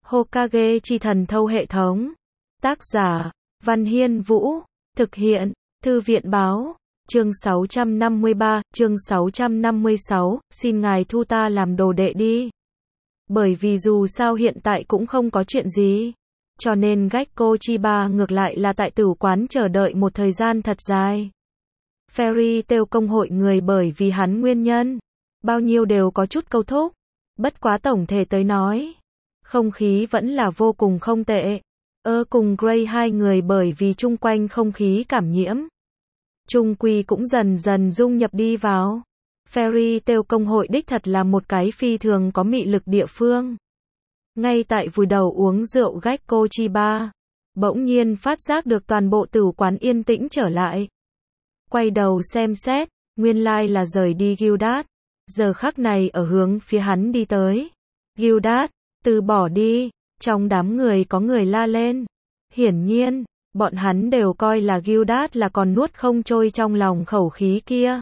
Hokage chi thần thâu hệ thống. Tác giả, Văn Hiên Vũ. Thực hiện, Thư viện báo. Chương 653, chương 656, xin ngài thu ta làm đồ đệ đi. Bởi vì dù sao hiện tại cũng không có chuyện gì. Cho nên Gekko Chiba ngược lại là tại tử quán chờ đợi một thời gian thật dài. Fairy Tail công hội người bởi vì hắn nguyên nhân. Bao nhiêu đều có chút câu thúc. Bất quá tổng thể tới nói. Không khí vẫn là vô cùng không tệ. Cùng Gray hai người bởi vì chung quanh không khí cảm nhiễm. Chung quy cũng dần dần dung nhập đi vào. Fairy Tail công hội đích thật là một cái phi thường có mị lực địa phương. Ngay tại vùi đầu uống rượu Gekko Chiba, bỗng nhiên phát giác được toàn bộ tử quán yên tĩnh trở lại. Quay đầu xem xét, nguyên lai là rời đi Gildat. Giờ khắc này ở hướng phía hắn đi tới. Gildat, từ bỏ đi, trong đám người có người la lên. Hiển nhiên, bọn hắn đều coi là Gildat là còn nuốt không trôi trong lòng khẩu khí kia.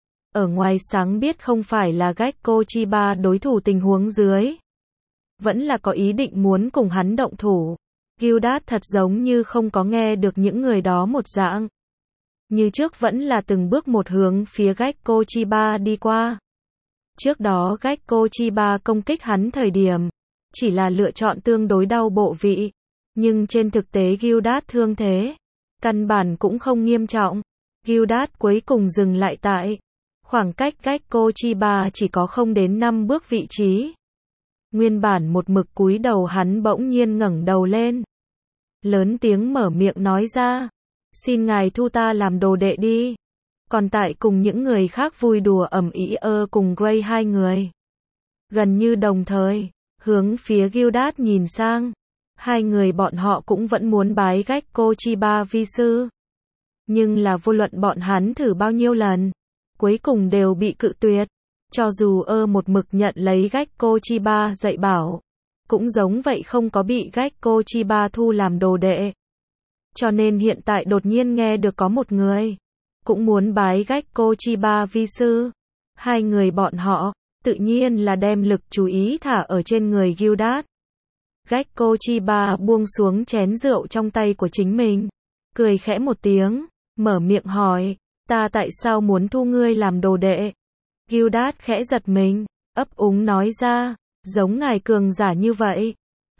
Ở ngoài sáng biết không phải là Gekko Chiba đối thủ tình huống dưới. Vẫn là có ý định muốn cùng hắn động thủ. Gildat thật giống như không có nghe được những người đó một dạng. Như trước vẫn là từng bước một hướng phía Gekko Chiba đi qua. Trước đó Gekko Chiba công kích hắn thời điểm, chỉ là lựa chọn tương đối đau bộ vị. Nhưng trên thực tế Gildat thương thế, căn bản cũng không nghiêm trọng. Gildat cuối cùng dừng lại tại khoảng cách Gekko Chiba chỉ có không đến 5 bước vị trí. Nguyên bản một mực cúi đầu hắn bỗng nhiên ngẩng đầu lên. Lớn tiếng mở miệng nói ra. Xin ngài thu ta làm đồ đệ đi. Còn tại cùng những người khác vui đùa ầm ĩ cùng Gray hai người. Gần như đồng thời, hướng phía Gildat nhìn sang. Hai người bọn họ cũng vẫn muốn bái Gekko Chiba vi sư. Nhưng là vô luận bọn hắn thử bao nhiêu lần, cuối cùng đều bị cự tuyệt. Cho dù một mực nhận lấy Gekko Chiba dạy bảo, cũng giống vậy không có bị Gekko Chiba thu làm đồ đệ. Cho nên hiện tại đột nhiên nghe được có một người cũng muốn bái Gekko Chiba vi sư. Hai người bọn họ, tự nhiên là đem lực chú ý thả ở trên người Gildat. Gekko Chiba buông xuống chén rượu trong tay của chính mình, cười khẽ một tiếng, mở miệng hỏi, ta tại sao muốn thu ngươi làm đồ đệ? Gildat khẽ giật mình, ấp úng nói ra, giống ngài cường giả như vậy.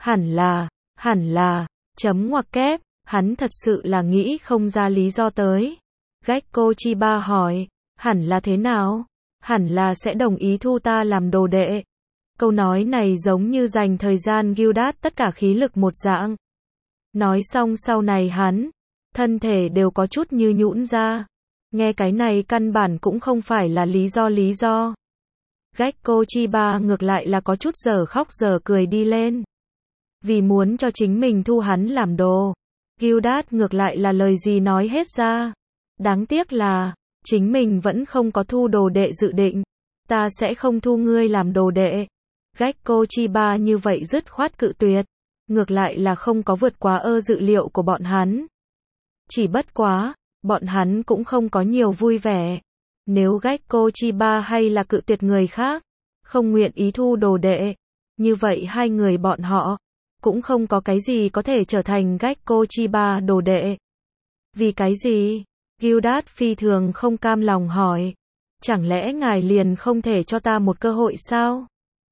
Hẳn là, chấm ngoặc kép, hắn thật sự là nghĩ không ra lý do tới. Gekko Chiba hỏi, hẳn là thế nào? Hẳn là sẽ đồng ý thu ta làm đồ đệ. Câu nói này giống như dành thời gian Gildat tất cả khí lực một dạng. Nói xong sau này hắn, thân thể đều có chút như nhũn ra. Nghe cái này căn bản cũng không phải là lý do. Gekko Chiba ngược lại là có chút giờ khóc giờ cười đi lên. Vì muốn cho chính mình thu hắn làm đồ. Gildat ngược lại là lời gì nói hết ra. Đáng tiếc là, chính mình vẫn không có thu đồ đệ dự định. Ta sẽ không thu ngươi làm đồ đệ. Gekko Chiba như vậy dứt khoát cự tuyệt. Ngược lại là không có vượt quá dự liệu của bọn hắn. Chỉ bất quá, bọn hắn cũng không có nhiều vui vẻ. Nếu Gekko Chiba hay là cự tuyệt người khác, không nguyện ý thu đồ đệ, như vậy hai người bọn họ cũng không có cái gì có thể trở thành Gekko Chiba đồ đệ. Vì cái gì? Gildat phi thường không cam lòng hỏi. Chẳng lẽ ngài liền không thể cho ta một cơ hội sao?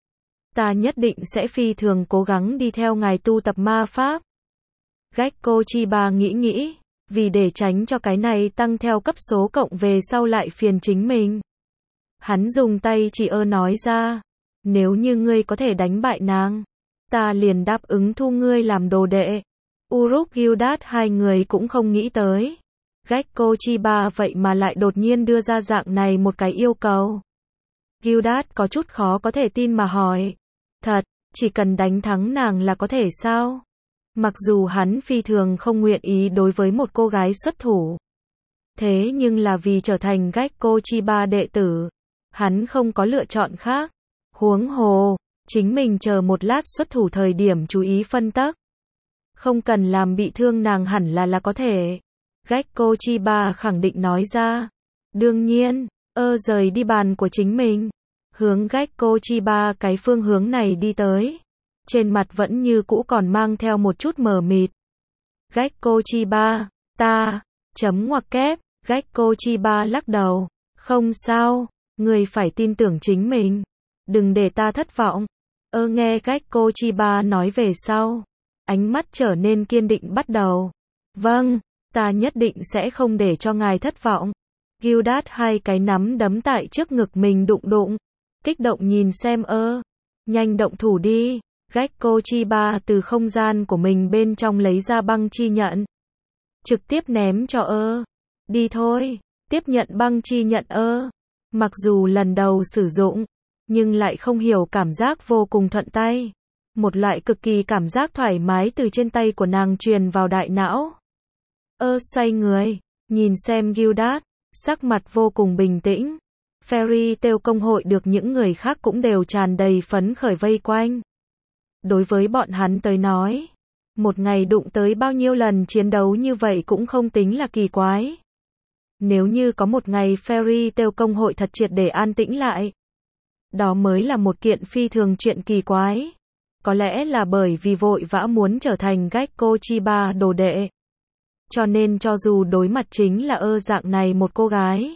Ta nhất định sẽ phi thường cố gắng đi theo ngài tu tập ma pháp. Gekko Chiba nghĩ, vì để tránh cho cái này tăng theo cấp số cộng về sau lại phiền chính mình. Hắn dùng tay chỉ nói ra, nếu như ngươi có thể đánh bại nàng, ta liền đáp ứng thu ngươi làm đồ đệ. Uruk Gildat hai người cũng không nghĩ tới. Gekko Chiba vậy mà lại đột nhiên đưa ra dạng này một cái yêu cầu. Gildat có chút khó có thể tin mà hỏi. Thật, chỉ cần đánh thắng nàng là có thể sao? Mặc dù hắn phi thường không nguyện ý đối với một cô gái xuất thủ. Thế nhưng là vì trở thành Gekko Chiba đệ tử, hắn không có lựa chọn khác. Huống hồ, chính mình chờ một lát xuất thủ thời điểm chú ý phân tắc. Không cần làm bị thương nàng hẳn là có thể. Gekko Chiba khẳng định nói ra. Đương nhiên, rời đi bàn của chính mình. Hướng Gekko Chiba cái phương hướng này đi tới. trên mặt vẫn như cũ còn mang theo một chút mờ mịt. Gekko Chiba, ta, chấm ngoặc kép, Gekko Chiba lắc đầu, không sao, người phải tin tưởng chính mình, đừng để ta thất vọng. Nghe Gekko Chiba nói về sau, ánh mắt trở nên kiên định bắt đầu. Vâng, ta nhất định sẽ không để cho ngài thất vọng. Gildas hai cái nắm đấm tại trước ngực mình đụng đụng, kích động nhìn xem nhanh động thủ đi. Gekko Chiba từ không gian của mình bên trong lấy ra băng chi nhận, trực tiếp ném cho đi thôi, tiếp nhận băng chi nhận mặc dù lần đầu sử dụng, nhưng lại không hiểu cảm giác vô cùng thuận tay. Một loại cực kỳ cảm giác thoải mái từ trên tay của nàng truyền vào đại não. Xoay người, nhìn xem Gildas, sắc mặt vô cùng bình tĩnh. Fairy Tail công hội được những người khác cũng đều tràn đầy phấn khởi vây quanh. Đối với bọn hắn tới nói, một ngày đụng tới bao nhiêu lần chiến đấu như vậy cũng không tính là kỳ quái. Nếu như có một ngày Fairy Tail công hội thật triệt để an tĩnh lại, đó mới là một kiện phi thường chuyện kỳ quái. Có lẽ là bởi vì vội vã muốn trở thành Gekko Chiba đồ đệ. Cho nên cho dù đối mặt chính là dạng này một cô gái,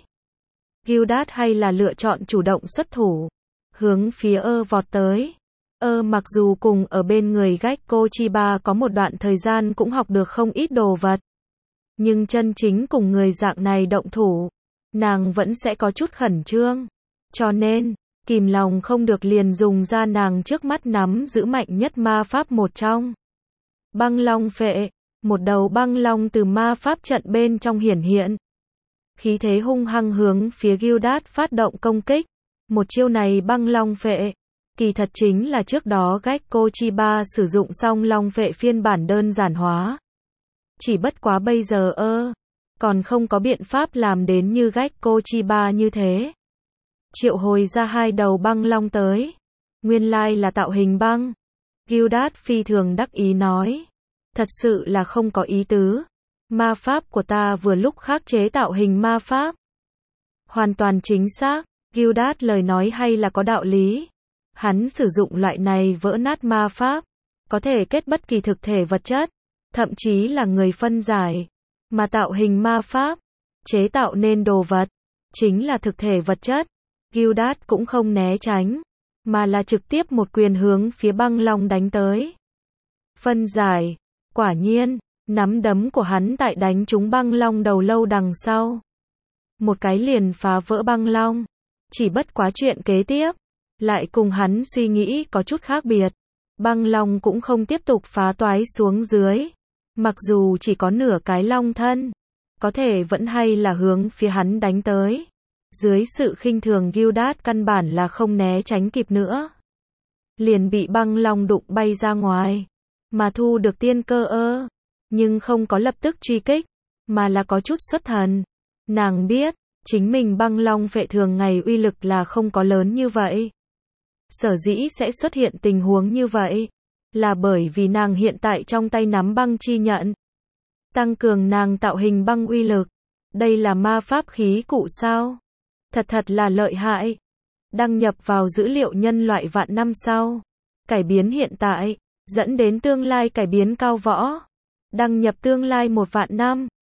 Gildas hay là lựa chọn chủ động xuất thủ, hướng phía vọt tới. Mặc dù cùng ở bên người Gekko Chiba có một đoạn thời gian cũng học được không ít đồ vật, nhưng chân chính cùng người dạng này động thủ, nàng vẫn sẽ có chút khẩn trương. Cho nên, kìm lòng không được liền dùng ra nàng trước mắt nắm giữ mạnh nhất ma pháp một trong. Băng long phệ, một đầu băng long từ ma pháp trận bên trong hiển hiện. Khí thế hung hăng hướng phía Gildas phát động công kích. Một chiêu này băng long phệ, kỳ thật chính là trước đó Gekko Chiba sử dụng xong long phệ phiên bản đơn giản hóa. Chỉ bất quá bây giờ còn không có biện pháp làm đến như Gekko Chiba như thế. Triệu hồi ra hai đầu băng long tới. Nguyên lai là tạo hình băng. Gildas phi thường đắc ý nói. Thật sự là không có ý tứ. Ma pháp của ta vừa lúc khắc chế tạo hình ma pháp. Hoàn toàn chính xác. Gildas lời nói hay là có đạo lý. Hắn sử dụng loại này vỡ nát ma pháp, có thể kết bất kỳ thực thể vật chất, thậm chí là người phân giải. Mà tạo hình ma pháp, chế tạo nên đồ vật, chính là thực thể vật chất. Gildas cũng không né tránh, mà là trực tiếp một quyền hướng phía băng long đánh tới. Phân giải, quả nhiên, nắm đấm của hắn tại đánh trúng băng long đầu lâu đằng sau. Một cái liền phá vỡ băng long. Chỉ bất quá chuyện kế tiếp, lại cùng hắn suy nghĩ có chút khác biệt. Băng long cũng không tiếp tục phá toái xuống dưới. Mặc dù chỉ có nửa cái long thân, có thể vẫn hay là hướng phía hắn đánh tới. Dưới sự khinh thường Gildas căn bản là không né tránh kịp nữa. Liền bị băng long đụng bay ra ngoài. Mà thu được tiên cơ nhưng không có lập tức truy kích, mà là có chút xuất thần. Nàng biết, chính mình băng long phệ thường ngày uy lực là không có lớn như vậy. Sở dĩ sẽ xuất hiện tình huống như vậy, là bởi vì nàng hiện tại trong tay nắm băng chi nhận. Tăng cường nàng tạo hình băng uy lực. Đây là ma pháp khí cụ sao? Thật là lợi hại. Đăng nhập vào dữ liệu nhân loại vạn năm sau. Cải biến hiện tại, dẫn đến tương lai cải biến cao võ. Đăng nhập tương lai 1 vạn năm.